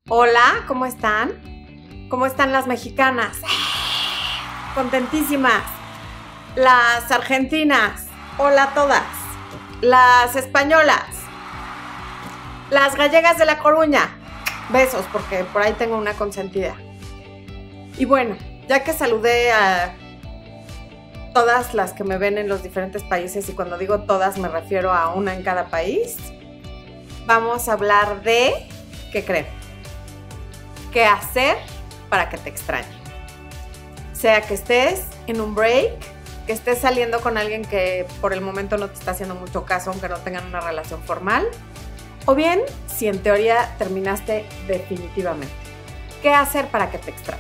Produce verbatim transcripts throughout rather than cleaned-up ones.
Hola, ¿cómo están? ¿Cómo están las mexicanas? Contentísimas. Las argentinas. Hola a todas. Las españolas. Las gallegas de La Coruña. Besos, porque por ahí tengo una consentida. Y bueno, ya que saludé a todas las que me ven en los diferentes países, y cuando digo todas me refiero a una en cada país, vamos a hablar de, ¿qué creen? ¿Qué hacer para que te extrañen? Sea que estés en un break, que estés saliendo con alguien que por el momento no te está haciendo mucho caso, aunque no tengan una relación formal, o bien si en teoría terminaste definitivamente. ¿Qué hacer para que te extrañen?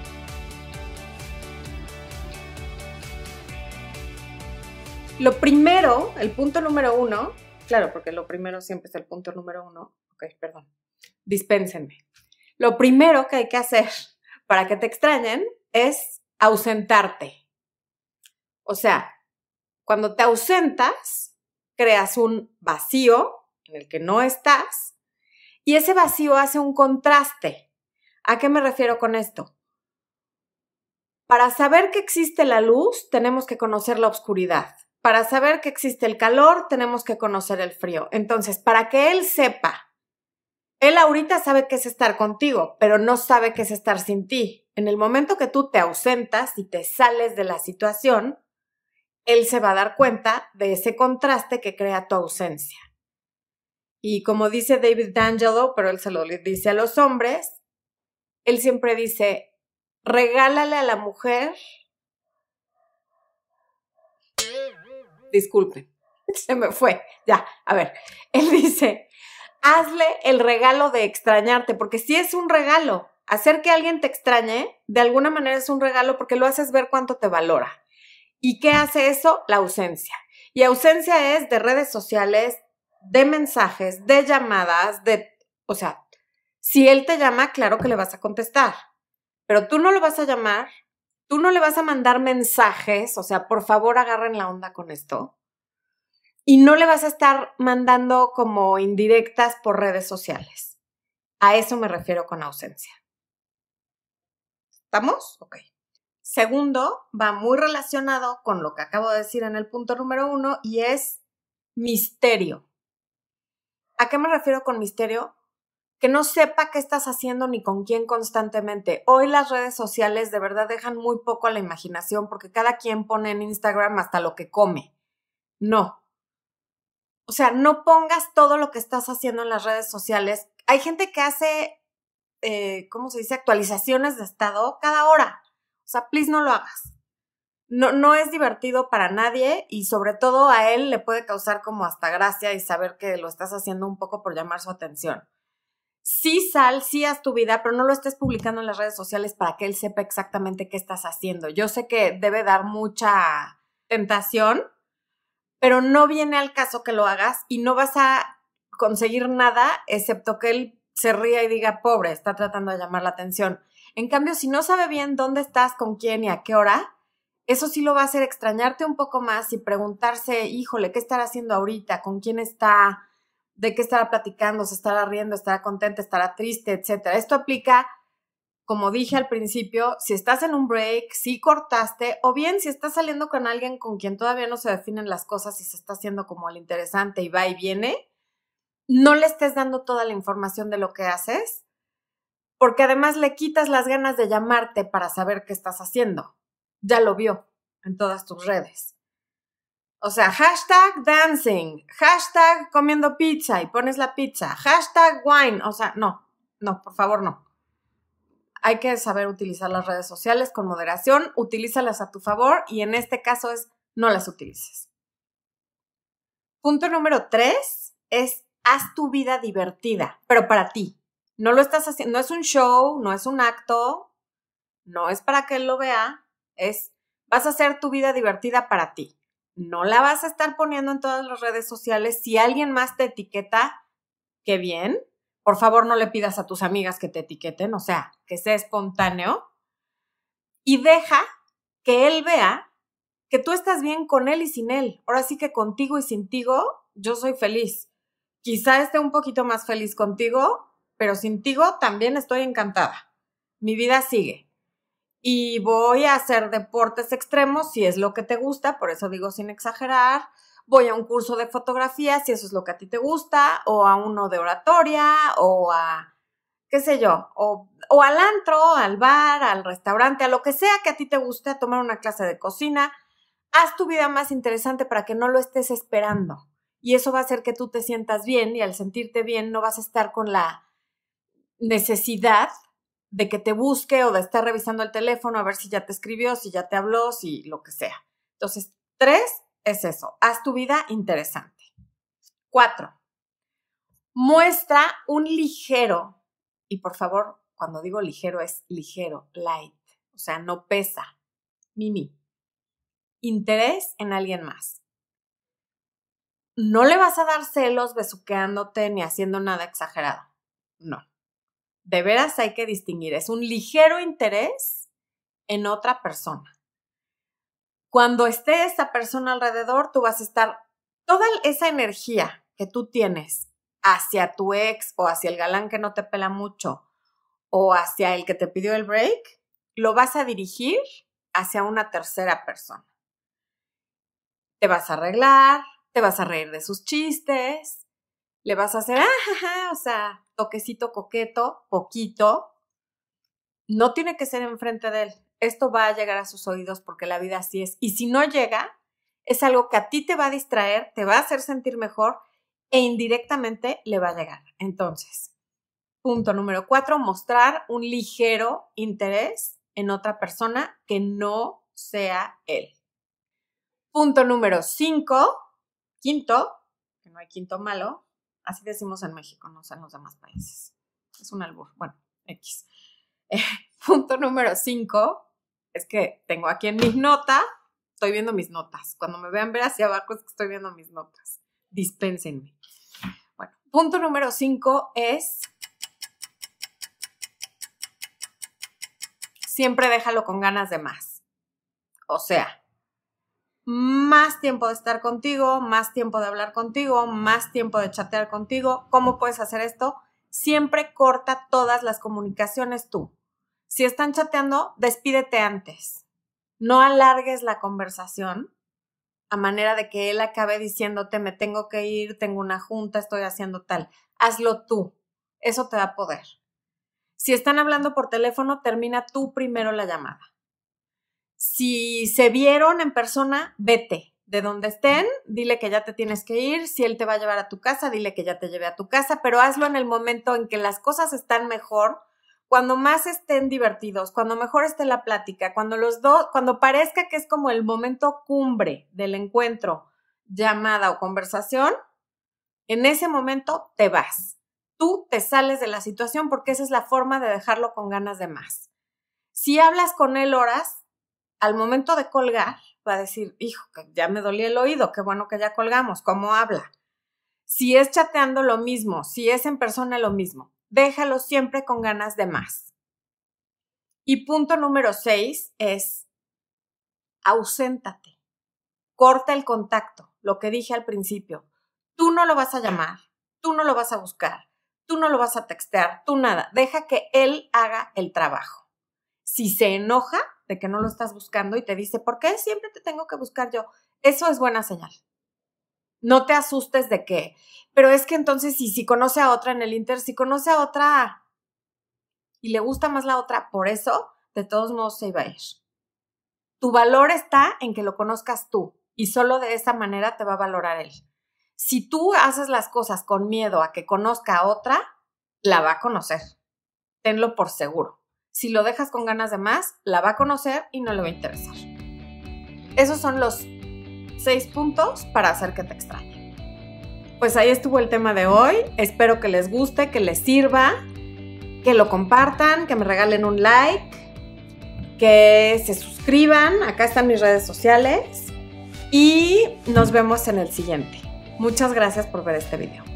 Lo primero, el punto número uno, claro, porque lo primero siempre es el punto número uno. Ok, perdón. Dispénsenme. Lo primero que hay que hacer para que te extrañen es ausentarte. O sea, cuando te ausentas, creas un vacío en el que no estás y ese vacío hace un contraste. ¿A qué me refiero con esto? Para saber que existe la luz, tenemos que conocer la oscuridad. Para saber que existe el calor, tenemos que conocer el frío. Entonces, para que él sepa, él ahorita sabe qué es estar contigo, pero no sabe qué es estar sin ti. En el momento que tú te ausentas y te sales de la situación, él se va a dar cuenta de ese contraste que crea tu ausencia. Y como dice David D'Angelo, pero él se lo dice a los hombres, él siempre dice, regálale a la mujer... Disculpen, se me fue. Ya, a ver, él dice, hazle el regalo de extrañarte, porque sí es un regalo. Hacer que alguien te extrañe, de alguna manera es un regalo porque lo haces ver cuánto te valora. ¿Y qué hace eso? La ausencia. Y ausencia es de redes sociales, de mensajes, de llamadas, de... O sea, si él te llama, claro que le vas a contestar, pero tú no lo vas a llamar, tú no le vas a mandar mensajes, o sea, por favor agarren la onda con esto. Y no le vas a estar mandando como indirectas por redes sociales. A eso me refiero con ausencia. ¿Estamos? Ok. Segundo, va muy relacionado con lo que acabo de decir en el punto número uno y es misterio. ¿A qué me refiero con misterio? Que no sepa qué estás haciendo ni con quién constantemente. Hoy las redes sociales de verdad dejan muy poco a la imaginación porque cada quien pone en Instagram hasta lo que come. No. O sea, no pongas todo lo que estás haciendo en las redes sociales. Hay gente que hace, eh, ¿cómo se dice? Actualizaciones de estado cada hora. O sea, please no lo hagas. No, no es divertido para nadie y sobre todo a él le puede causar como hasta gracia y saber que lo estás haciendo un poco por llamar su atención. Sí sal, sí haz tu vida, pero no lo estés publicando en las redes sociales para que él sepa exactamente qué estás haciendo. Yo sé que debe dar mucha tentación, pero no viene al caso que lo hagas y no vas a conseguir nada excepto que él se ría y diga, pobre, está tratando de llamar la atención. En cambio, si no sabe bien dónde estás, con quién y a qué hora, eso sí lo va a hacer extrañarte un poco más y preguntarse, híjole, ¿qué estará haciendo ahorita? ¿Con quién está? ¿De qué estará platicando? ¿Se estará riendo? ¿Estará contenta? ¿Estará triste? Etcétera. Esto aplica, como dije al principio, si estás en un break, si cortaste, o bien si estás saliendo con alguien con quien todavía no se definen las cosas y se está haciendo como el interesante y va y viene, no le estés dando toda la información de lo que haces, porque además le quitas las ganas de llamarte para saber qué estás haciendo. Ya lo vio en todas tus redes. O sea, hashtag dancing, hashtag comiendo pizza y pones la pizza, hashtag wine, o sea, no, no, por favor no. Hay que saber utilizar las redes sociales con moderación, utilízalas a tu favor y en este caso es no las utilices. Punto número tres es haz tu vida divertida, pero para ti. No lo estás haciendo, no es un show, no es un acto, no es para que él lo vea, es vas a hacer tu vida divertida para ti. No la vas a estar poniendo en todas las redes sociales. Si alguien más te etiqueta, qué bien. Por favor, no le pidas a tus amigas que te etiqueten, o sea, que sea espontáneo. Y deja que él vea que tú estás bien con él y sin él. Ahora sí que contigo y sin tigo, yo soy feliz. Quizá esté un poquito más feliz contigo, pero sin Tigo también estoy encantada. Mi vida sigue. Y voy a hacer deportes extremos si es lo que te gusta, por eso digo sin exagerar. Voy a un curso de fotografía si eso es lo que a ti te gusta, o a uno de oratoria, o a, qué sé yo, o, o al antro, al bar, al restaurante, a lo que sea que a ti te guste, a tomar una clase de cocina. Haz tu vida más interesante para que no lo estés esperando. Y eso va a hacer que tú te sientas bien, y al sentirte bien no vas a estar con la necesidad de que te busque o de estar revisando el teléfono a ver si ya te escribió, si ya te habló, si lo que sea. Entonces, tres es eso. Haz tu vida interesante. Cuatro. Muestra un ligero, y por favor, cuando digo ligero es ligero, light, o sea, no pesa, mini, interés en alguien más. No le vas a dar celos besuqueándote ni haciendo nada exagerado. No. De veras hay que distinguir. Es un ligero interés en otra persona. Cuando esté esa persona alrededor, tú vas a estar, toda esa energía que tú tienes hacia tu ex o hacia el galán que no te pela mucho o hacia el que te pidió el break, lo vas a dirigir hacia una tercera persona. Te vas a arreglar, te vas a reír de sus chistes, le vas a hacer, ah, o sea, toquecito coqueto, poquito. No tiene que ser enfrente de él. Esto va a llegar a sus oídos porque la vida así es. Y si no llega, es algo que a ti te va a distraer, te va a hacer sentir mejor e indirectamente le va a llegar. Entonces, punto número cuatro, mostrar un ligero interés en otra persona que no sea él. Punto número cinco, quinto, que no hay quinto malo, así decimos en México, no sé en los demás países. Es un albur, bueno, X. Eh, punto número cinco, es que tengo aquí en mis notas, estoy viendo mis notas. Cuando me vean ver hacia abajo es que estoy viendo mis notas. Dispénsenme. Bueno, punto número cinco es siempre déjalo con ganas de más. O sea, más tiempo de estar contigo, más tiempo de hablar contigo, más tiempo de chatear contigo. ¿Cómo puedes hacer esto? Siempre corta todas las comunicaciones tú. Si están chateando, despídete antes. No alargues la conversación a manera de que él acabe diciéndote me tengo que ir, tengo una junta, estoy haciendo tal. Hazlo tú. Eso te da poder. Si están hablando por teléfono, termina tú primero la llamada. Si se vieron en persona, vete. De donde estén, dile que ya te tienes que ir. Si él te va a llevar a tu casa, dile que ya te lleve a tu casa, pero hazlo en el momento en que las cosas están mejor, cuando más estén divertidos, cuando mejor esté la plática, cuando los dos, cuando parezca que es como el momento cumbre del encuentro, llamada o conversación, en ese momento te vas. Tú te sales de la situación porque esa es la forma de dejarlo con ganas de más. Si hablas con él horas, al momento de colgar, va a decir, hijo, que ya me dolía el oído, qué bueno que ya colgamos, ¿cómo habla? Si es chateando, lo mismo, si es en persona, lo mismo. Déjalo siempre con ganas de más. Y punto número seis es auséntate. Corta el contacto, lo que dije al principio. Tú no lo vas a llamar, tú no lo vas a buscar, tú no lo vas a textear, tú nada. Deja que él haga el trabajo. Si se enoja de que no lo estás buscando y te dice, ¿por qué siempre te tengo que buscar yo? Eso es buena señal. No te asustes de que, pero es que entonces si, si conoce a otra en el Inter, si conoce a otra y le gusta más la otra, por eso, de todos modos se iba a ir. Tu valor está en que lo conozcas tú y solo de esa manera te va a valorar él. Si tú haces las cosas con miedo a que conozca a otra, la va a conocer. Tenlo por seguro. Si lo dejas con ganas de más, la va a conocer y no le va a interesar. Esos son los seis puntos para hacer que te extrañe. Pues ahí estuvo el tema de hoy. Espero que les guste, que les sirva, que lo compartan, que me regalen un like, que se suscriban. Acá están mis redes sociales y nos vemos en el siguiente. Muchas gracias por ver este video.